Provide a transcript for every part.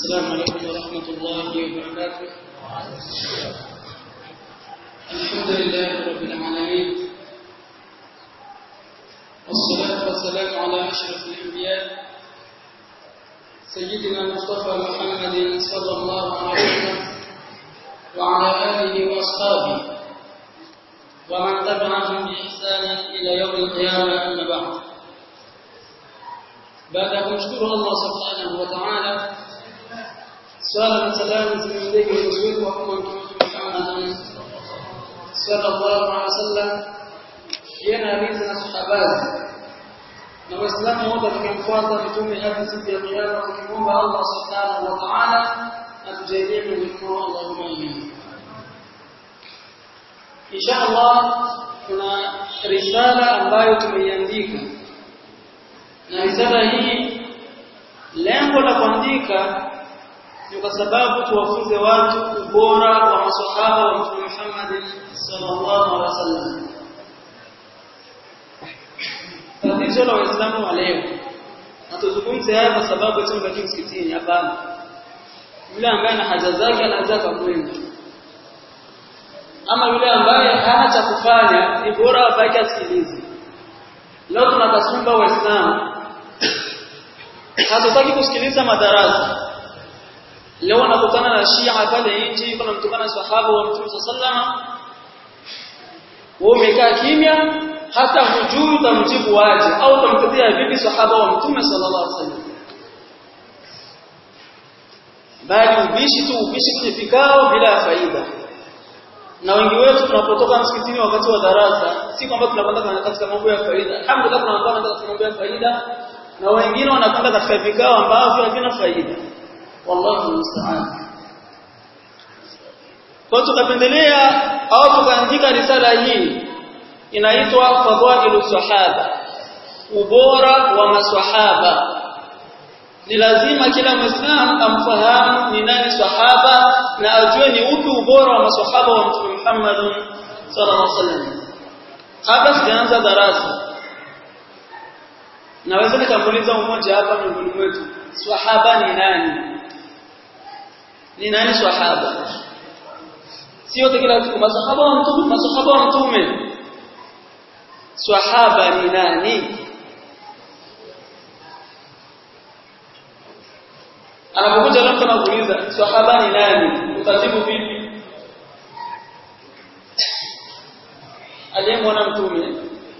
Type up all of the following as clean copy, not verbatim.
السلام عليكم ورحمة الله وبركاته. الحمد لله رب العالمين، والصلاة والسلام على أشرف الأنبياء سيدنا مصطفى محمد صلى الله عليه وسلم وعلى آله وأصحابه ومن تبعهم بإحسان إلى يوم القيامة. أما بعد، baada ya kumshukuru Allah subhanahu wa ta'ala, swala na salamu zimwendee kiongozi wetu wa umma Muhammad sallallahu alaihi wasallam, yeye na alizi na sahaba na waislamu wote wakimfuata mtume hadi siku ya kiyama, tukimwomba Allah subhanahu wa ta'ala atujalie mikono. Allahumma amin. Inshallah kuna risala ambayo tumeiandika, na risala hii lengo la kuandika ni kwa sababu tuwafunze watu ubora wa maswahaba wa Mtume Muhammad sallallahu alaihi wasallam. Tatizo la Waislamu wa leo, hatuzungumze haya kwa sababu tunabaki msikitini, hapana. Yule ambaye ana haja zake anaweza kwenda, ama yule ambaye hana cha kufanya ni bora abaki asikilize. Leo tunakasumba Waislamu, hatutaki kusikiliza madarasa. Leo nakutana na Shia pale nje, kuna mtukana sahaba wa Mtume sallallahu, wewe umekaa kimya, hata hujui utamjibu waje au utamtetea vipi sahaba wa Mtume sallallahu alaihi wasallam, bali ubishi kwenye vikao bila faida. Na wengi wetu tunapotoka msikitini wakati wa darasa, si kwamba tunakwenda katika mambo ya faida. Alhamdulillah tunakwenda katika mambo ya faida, na wengine wanakwenda katika vikao ambavyo havina faida. Wallahu musta'an. Kwa tukapendelea au tukaandika risala hii inaitwa Fadhailu Sahaba, ubora wa maswahaba. Ni lazima kila Muislamu amfahamu ni nani sahaba na ajue ni upi ubora wa maswahaba wa Mtume Muhammad sallallahu alaihi wasallam. Kabla sijaanza darasa, naweza nikamuuliza mmoja hapa miongoni mwetu, sahaba ni nani? Ni nani sahaba? Sio kila mtu masahaba wa Mtume, masahaba wa Mtume. Sahaba ni nani? Anapokuja mtu anakuuliza sahaba ni nani, utajibu vipi? Aliyemwona Mtume,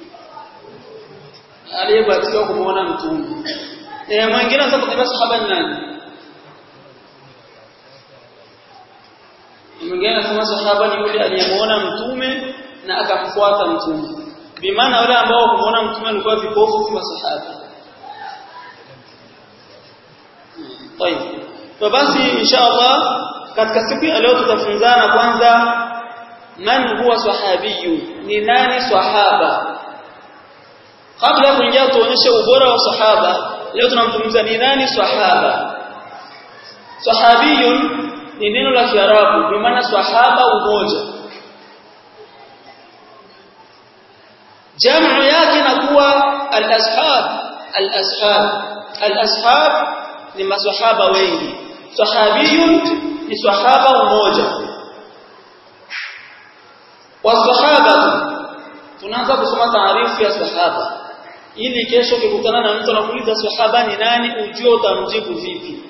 aliyebahatika kumwona Mtume. Mwingine anataka kujua sahaba ni nani? Mwingine anasema sahaba ni yule aliyemwona Mtume na akamfuata Mtume. Bimaana wale ambao kumwona Mtume walikuwa vipofu, si masahaba. Kwa basi inshallah katika siku ya leo tutafunzana kwanza, man huwa sahabiyu, ni nani sahaba. Kabla ya kuingia tuonyeshe ubora wa sahaba, leo tunamzungumza ni nani sahaba. Sahabiyun ni neno la Kiarabu, kwa maana sahaba umoja. Jamu yake inakuwa al-ashab. Al-ashab ni maswahaba wengi. Sahabiyun ni sahaba mmoja. Wasahaba, tunaanza kusoma taarifu ya sahaba ili kesho ukikutana na mtu anakuuliza sahaba ni nani, ujue utamjibu vipi.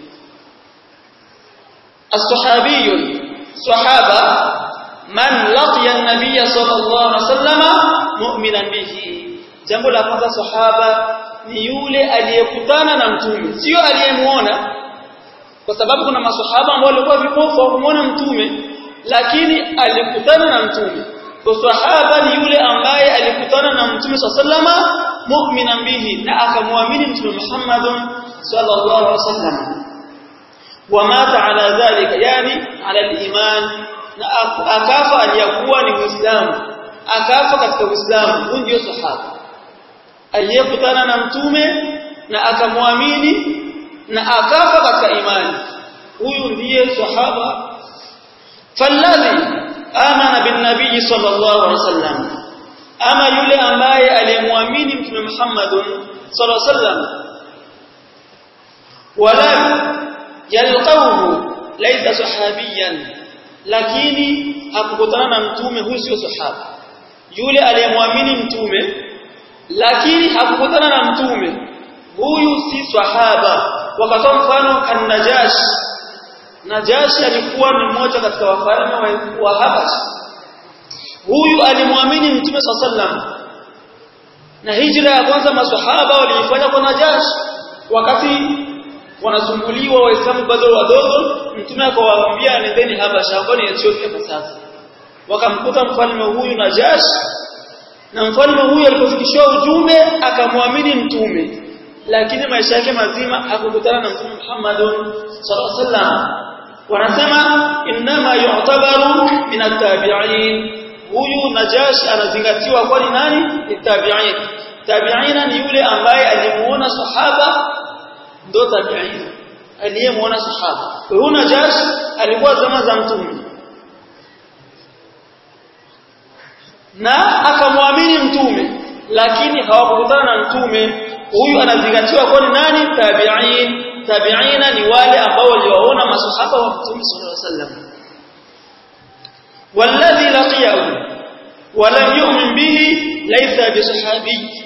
As-sahabiyun, sahaba, man laqiya an-nabiy sallallahu alaihi wasallam mu'minan bihi. Jambo la kwanza, sahaba ni yule aliyekutana na Mtume, sio aliyemuona, kwa sababu kuna maswahaba ambao walikuwa vipofu au kumuona Mtume lakini alikutana na Mtume. Kwa sahaba ni yule ambaye alikutana na Mtume sallallahu alaihi wasallam mu'minan bihi, na akamwamini Mtume Muhammad sallallahu alaihi wasallam, wa mata ala dhalika, yani ala al-iman, na akafa aliyakuwa ni Muislamu, akafa katika Uislamu. Huyo ndio sahaba aliyekutana na Mtume na akamwamini na akafa katika imani. Huyu ndiye sahaba. Falladhi amana bin nabiy sallallahu alaihi wasallam, ama yule ambaye aliyemwamini Mtume Muhammad sallallahu alaihi wasallam, wala yalqawhu laysa sahabiyan, lakini hakukutana na mtume, huyu sio sahaba. Yule aliyemwamini mtume lakini hakukutana na mtume, huyu si sahaba. Wakatoa mfano kan Najashi alikuwa ni mmoja katika wafalme wa Habash. Huyu alimwamini mtume sallallahu, na hijra ya kwanza maswahaba walifanya kwa Najashi. Wakati wanasumbuliwa waislamu bado wadogo, mtume akawaambia nendeni Habasha, hapo ni Ethiopia kwa sasa. Wakamkuta mfalme huyu Najashi, na mfalme huyu alipofikishwa ujumbe akamwamini mtume, lakini maisha yake mazima hakukutana na mtume Muhammad sallallahu alaihi wasallam. Wanasema inma yu'tabaru min at-tabi'in. Huyu Najashi anazingatiwa kwa ni nani? Ni tabi'in. Tabi'ina ni yule ambaye alimuona sahaba, ndo tabi'in aliyemuona sahaba. Huyu Najashi alikuwa zama za mtume na akamwamini mtume, lakini hawakukutana na mtume. Huyu anazingatiwa kwa ni nani? Tabi'in. Tabi'ina ni wale ambao waliwaona masahaba wa mtume sallallahu alaihi wasallam. Walladhi laqiyahu wa lam yu'min bihi laysa bisahabi.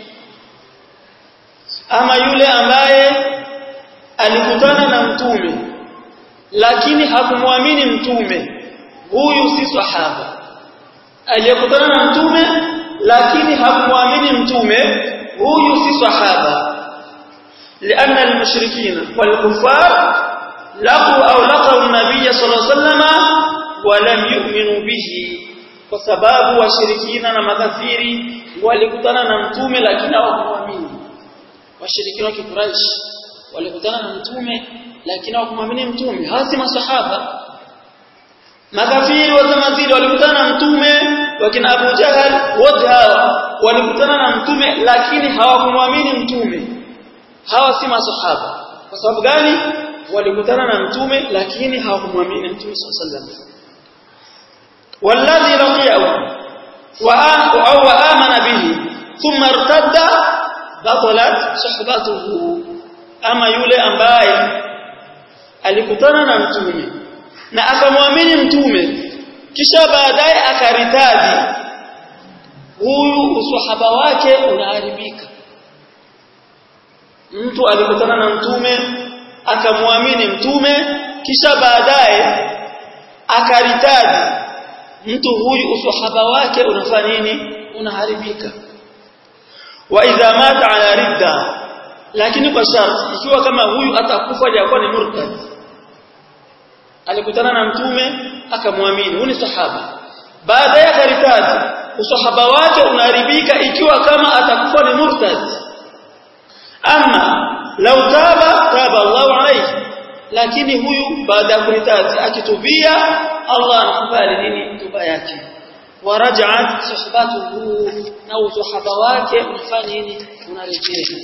Ama yule ambaye alikutana na mtume lakini hakumwamini mtume, huyu si sahaba. Aliyekutana na mtume lakini hakumwamini mtume, huyu si sahaba. لأن المشركين والكفار لقوا النبي صلى الله عليه وسلم ولم يؤمنوا به. kwa sababu washirikina na makafiri walikutana na mtume lakini hawakumwamini. Washirikina wa Quraysh walikutana na mtume lakini hawakumwamini mtume, hasi masahaba. Makafiri wa zama zile walikutana na mtume, wakina Abu Jahal wote hawa walikutana na mtume lakini hawakumwamini mtume. Hawa si masahaba. Kwa sababu gani? Walikutana na mtume lakini hawakumwamini mtume sallallahu alaihi wasallam. Walladhi laqiyahu wa amana bihi thumma irtadda batalat suhbatuhu. Ama yule ambaye alikutana na mtume na akamwamini mtume kisha baadaye akaritadi, huyu usahaba wake unaharibika. Mtu alikutana na mtume akamwamini mtume kisha baadaye akaritadi, mtu huyu usahaba wake unafanya nini? Unaharibika. Wa idha mata ala ridda, lakini kwa sharti ikiwa kama huyu atakufa japo ni murtad. Alikutana na mtume akamwamini, huyu ni sahaba, baadaye akaritadi, usahaba wake unaharibika ikiwa kama atakufa ni murtad. Ama lau taba Allahu alayhi, lakini huyu baada ya kuritadi akitubia Allah anakubali nini? Toba yake. Waraja'at suhbatuhu, na usahaba wake unafanya nini? Unarejea.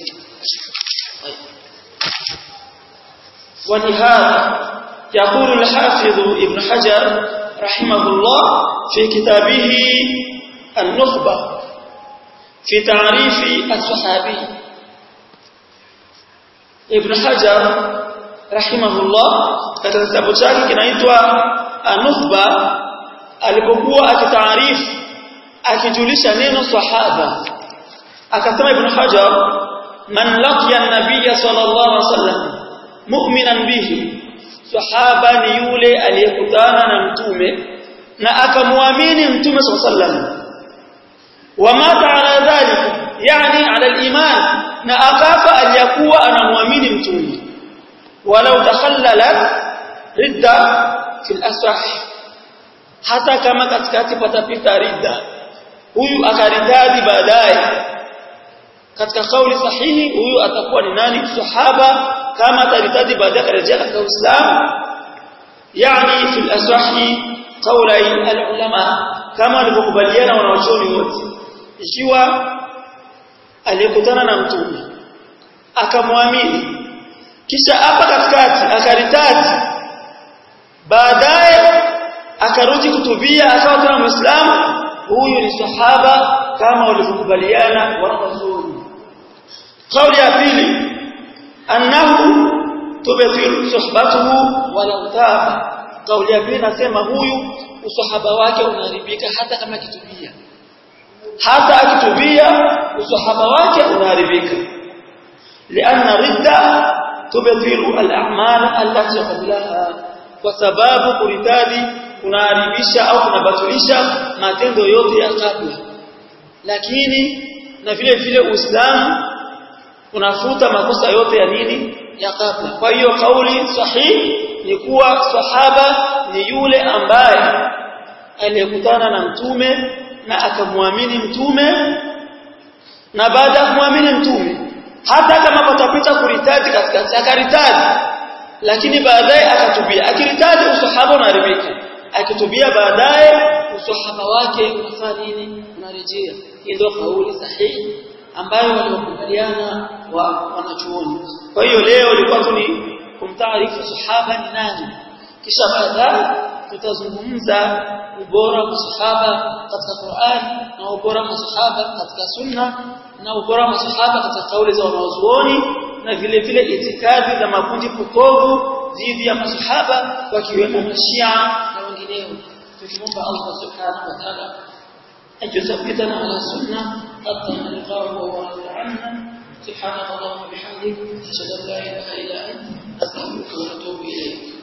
ولهذا يقول الحافظ ابن حجر رحمه الله في كتابه النخبة في تعريف الصحابي. Ibn Hajar rahimahullah katika kitabu chake kinaitwa An-Nukhba, alipokuwa akitaarifu akijulisha neno sahaba, akasema Ibn Hajar, man laqiya an-nabiy sallallahu alaihi wasallam mu'minan bihi, sahaba ni yule aliyekutana na mtume na akamwamini mtume sallallahu alaihi wasallam, wa mata ala dhalika, yani ala al-iman, na akafa aliyakuwa anamwamini mtume. Walau takhallalat ridda fil asah, hata kama katikati patapita ridda, huyu akaridadi baadaye, katika kauli sahihi huyu atakuwa ni nani? Sahaba. Kama ataridadi baadaye akarejea katika Uislamu, yani fil asah qawlai al-ulama, kama walivyokubaliana wanawachuoni wote, ikiwa aliyekutana na mtume akamwamini kisha hapa katikati akaritadi, baadaye akarudi kutubia akawa tena Muislamu, huyu ni sahaba kama walivyokubaliana wanazuoni. Kauli ya pili, annahu tubtilu suhbatuhu walau taba. Kauli ya pili nasema huyu usahaba wake unaharibika hata kama kitubia. Hata akitubia usahaba wake unaharibika. Lianna ridda tubtilu al-a'mal allati qablaha. Kwa sababu kuritadi kunaharibisha au kunabatilisha matendo yote ya kabla. Lakini na vile vile Uislamu unafuta makosa yote ya nini? Ya kabla. Kwa hiyo kauli sahihi ni kuwa sahaba ni yule ambaye aliyekutana na mtume na akamwamini mtume, na baada ya kumwamini mtume hata kama patapita kuritadi katikati akaritadi, lakini baadaye akatubia. Akiritadi usahaba unaharibika, akitubia baadaye usahaba wake unafanya nini? Unarejea. Hii ndio kauli sahihi ambayo waliokubaliana wanachuoni. Kwa hiyo leo ilikuwa tu ni kumtaarifu sahaba ni nani, kisha baadaye tutazungumza ubora wa sahaba katika Qur'an na ubora wa sahaba katika Sunna na ubora wa sahaba katika kauli za wanazuoni, na vile vile itikadi za makundi potovu dhidi ya masahaba wakiwemo Mashia na wengineo. Tukiomba Allah subhanahu wa ta'ala أجثبتنا على السنة حتى نلقاه وهو راضي عنا. سبحانك اللهم وبحمدك أشهد أن لا إله إلا أنت أستغفرك وأتوب إليك.